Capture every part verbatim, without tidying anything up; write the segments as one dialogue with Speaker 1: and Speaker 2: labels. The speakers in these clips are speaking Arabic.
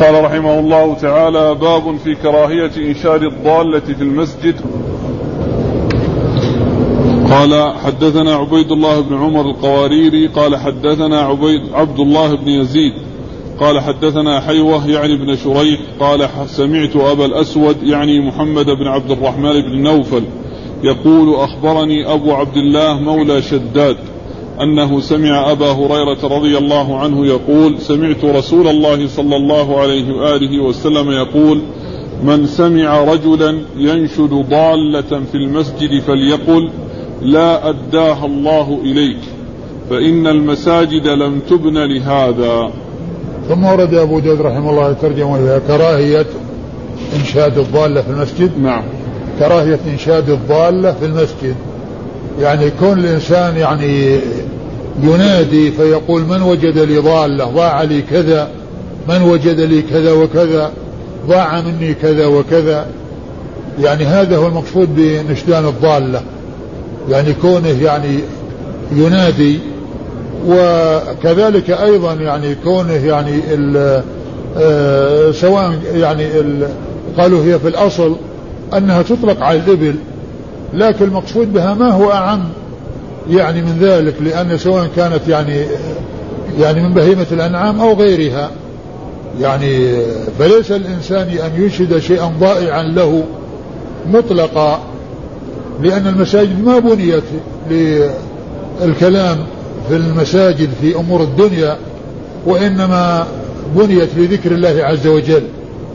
Speaker 1: قال رحمه الله تعالى: باب في كراهية إنشاد الضالة في المسجد. قال: حدثنا عبيد الله بن عمر القواريري قال حدثنا عبيد عبد الله بن يزيد قال حدثنا حيوة يعني بن شريح قال سمعت أبا الأسود يعني محمد بن عبد الرحمن بن نوفل يقول: أخبرني أبو عبد الله مولى شداد أنه سمع أبا هريرة رضي الله عنه يقول: سمعت رسول الله صلى الله عليه وآله وسلم يقول: من سمع رجلا ينشد ضالة في المسجد فليقل: لا أداها الله إليك، فإن المساجد لم تبن لهذا.
Speaker 2: ثم ورد أبو داود رحمه الله ترجمة لها كراهية إنشاد الضالة في المسجد.
Speaker 1: نعم.
Speaker 2: كراهية إنشاد الضالة في المسجد، يعني يكون الإنسان يعني ينادي فيقول: من وجد لي ضالة ضاع لي كذا، من وجد لي كذا وكذا ضاع مني كذا وكذا، يعني هذا هو المقصود بنشدان الضالة، يعني كونه يعني ينادي. وكذلك أيضا يعني كونه يعني سواء يعني قالوا هي في الأصل أنها تطلق على الإبل، لكن المقصود بها ما هو أعم يعني من ذلك، لأن سواء كانت يعني يعني من بهيمة الأنعام أو غيرها، يعني فليس الإنسان أن ينشد شيئا ضائعا له مطلقا، لأن المساجد ما بنيت للكلام في المساجد في أمور الدنيا، وإنما بنيت لذكر الله عز وجل.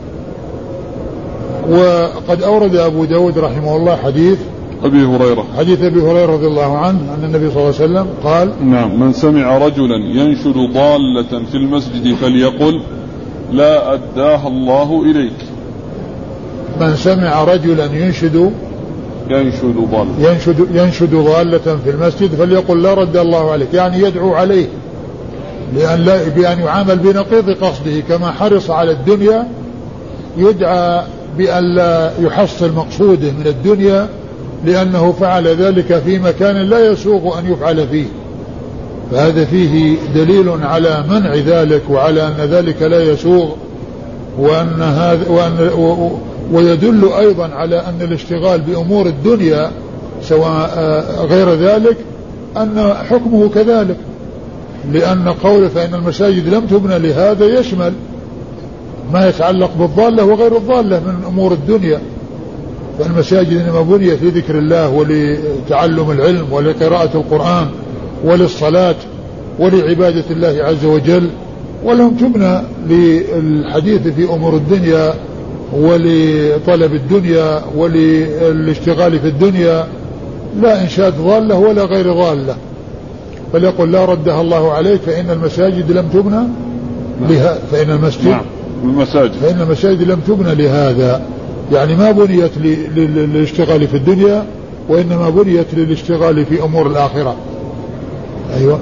Speaker 2: وقد أورد أبو داود رحمه الله حديث
Speaker 1: أبي هريرة
Speaker 2: حديث أبي هريرة رضي الله عنه أن النبي صلى الله عليه وسلم قال:
Speaker 1: نعم: من سمع رجلا ينشد ضالة في المسجد فليقل: لا أداها الله إليك.
Speaker 2: من سمع رجلا ينشد
Speaker 1: ينشد ضالة
Speaker 2: ينشد, ينشد ضالة في المسجد فليقل: لا رد الله عليك، يعني يدعو عليه لأن, لا بأن يعامل بنقيض قصده، كما حرص على الدنيا يدعى بأن لا يحصل مقصوده من الدنيا، لأنه فعل ذلك في مكان لا يسوغ أن يفعل فيه، فهذا فيه دليل على منع ذلك وعلى أن ذلك لا يسوغ، وأن هذا وأن ويدل أيضا على أن الاشتغال بأمور الدنيا سواء غير ذلك أن حكمه كذلك، لأن قوله فإن المساجد لم تبنى لهذا يشمل ما يتعلق بالضالة وغير الضالة من أمور الدنيا. فالمساجد إنما بنيت لذكر الله ولتعلم العلم ولقراءة القرآن وللصلاة ولعبادة الله عز وجل، ولم تبنى للحديث في أمور الدنيا ولطلب الدنيا وللاشتغال في الدنيا، لا إنشاد ضالة ولا غير ضالة. فليقل: لا ردها الله عليك، فإن المساجد لم تبنى لها فإن المسجد
Speaker 1: نعم. المساجد
Speaker 2: فإن المساجد لم تبنى لهذا، يعني ما بنيت للاشتغال في الدنيا، وإنما بنيت للاشتغال في أمور الآخرة. أيوة.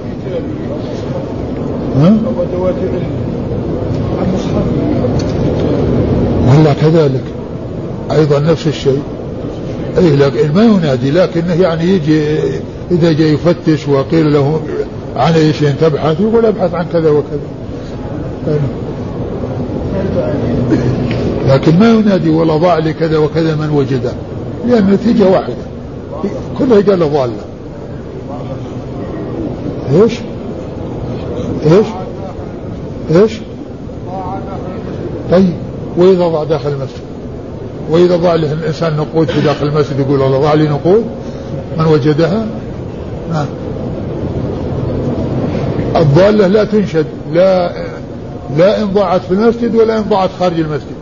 Speaker 2: ها؟ والله كذلك أيضا نفس الشيء، أي لكن ما ينادي، لكنه يعني يجي إذا جاء يفتش وقيل له عن أي شيء تبحث يقول: أبحث عن كذا وكذا، لكن ما ينادي ولا ضاع لي كذا وكذا من وجده، لأن النتيجة واحدة كلها قال ضالة. إيش إيش إيش طيب، وإذا ضاع داخل المسجد، وإذا ضاع له الإنسان نقود في داخل المسجد يقول: والله ضاع لي نقود من وجدها. نعم. الضالة لا تنشد، لا لا إن ضاعت في المسجد ولا إن ضاعت خارج المسجد.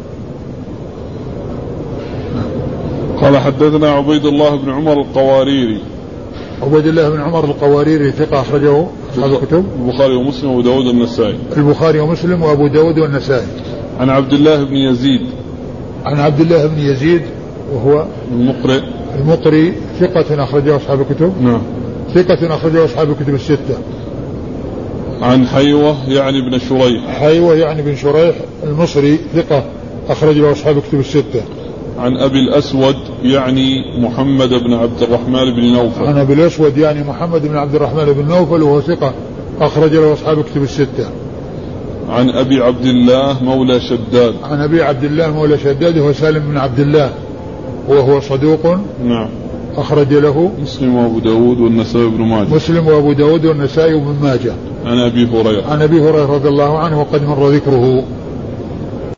Speaker 1: قال: حدثنا عبيد الله بن عمر القواريري.
Speaker 2: عبيد الله بن عمر القواريري ثقة أخرجه أصحاب الكتب
Speaker 1: البخاري ومسلم وأبو داود والنسائي.
Speaker 2: البخاري ومسلم وأبو داود والنسائي.
Speaker 1: عن عبد الله بن يزيد
Speaker 2: عن عبد الله بن يزيد وهو
Speaker 1: المقرئ
Speaker 2: المقري ثقة أخرجه أصحاب الكتب.
Speaker 1: نعم.
Speaker 2: ثقة أخرجه أصحاب الكتب الستة.
Speaker 1: عن حيوة يعني بن شريح.
Speaker 2: حيوة يعني بن شريح المصري ثقة أخرجه أصحاب الكتب الستة.
Speaker 1: عن أبي الأسود يعني محمد بن عبد الرحمن بن نوفل.
Speaker 2: عن أبي الأسود يعني محمد بن عبد الرحمن بن نوفل وهو ثقة أخرج له أصحاب الكتب الستة.
Speaker 1: عن أبي عبد الله مولى شداد.
Speaker 2: عن أبي عبد الله مولى شداد هو سالم بن عبد الله وهو صدوق.
Speaker 1: نعم.
Speaker 2: أخرج له
Speaker 1: مسلم وأبو داود والنسائي بن ماجه.
Speaker 2: مسلم وأبو داود والنسائي بن ماجه.
Speaker 1: عن أبي هريرة.
Speaker 2: عن أبي هريرة رضي الله عنه وقد مر ذكره.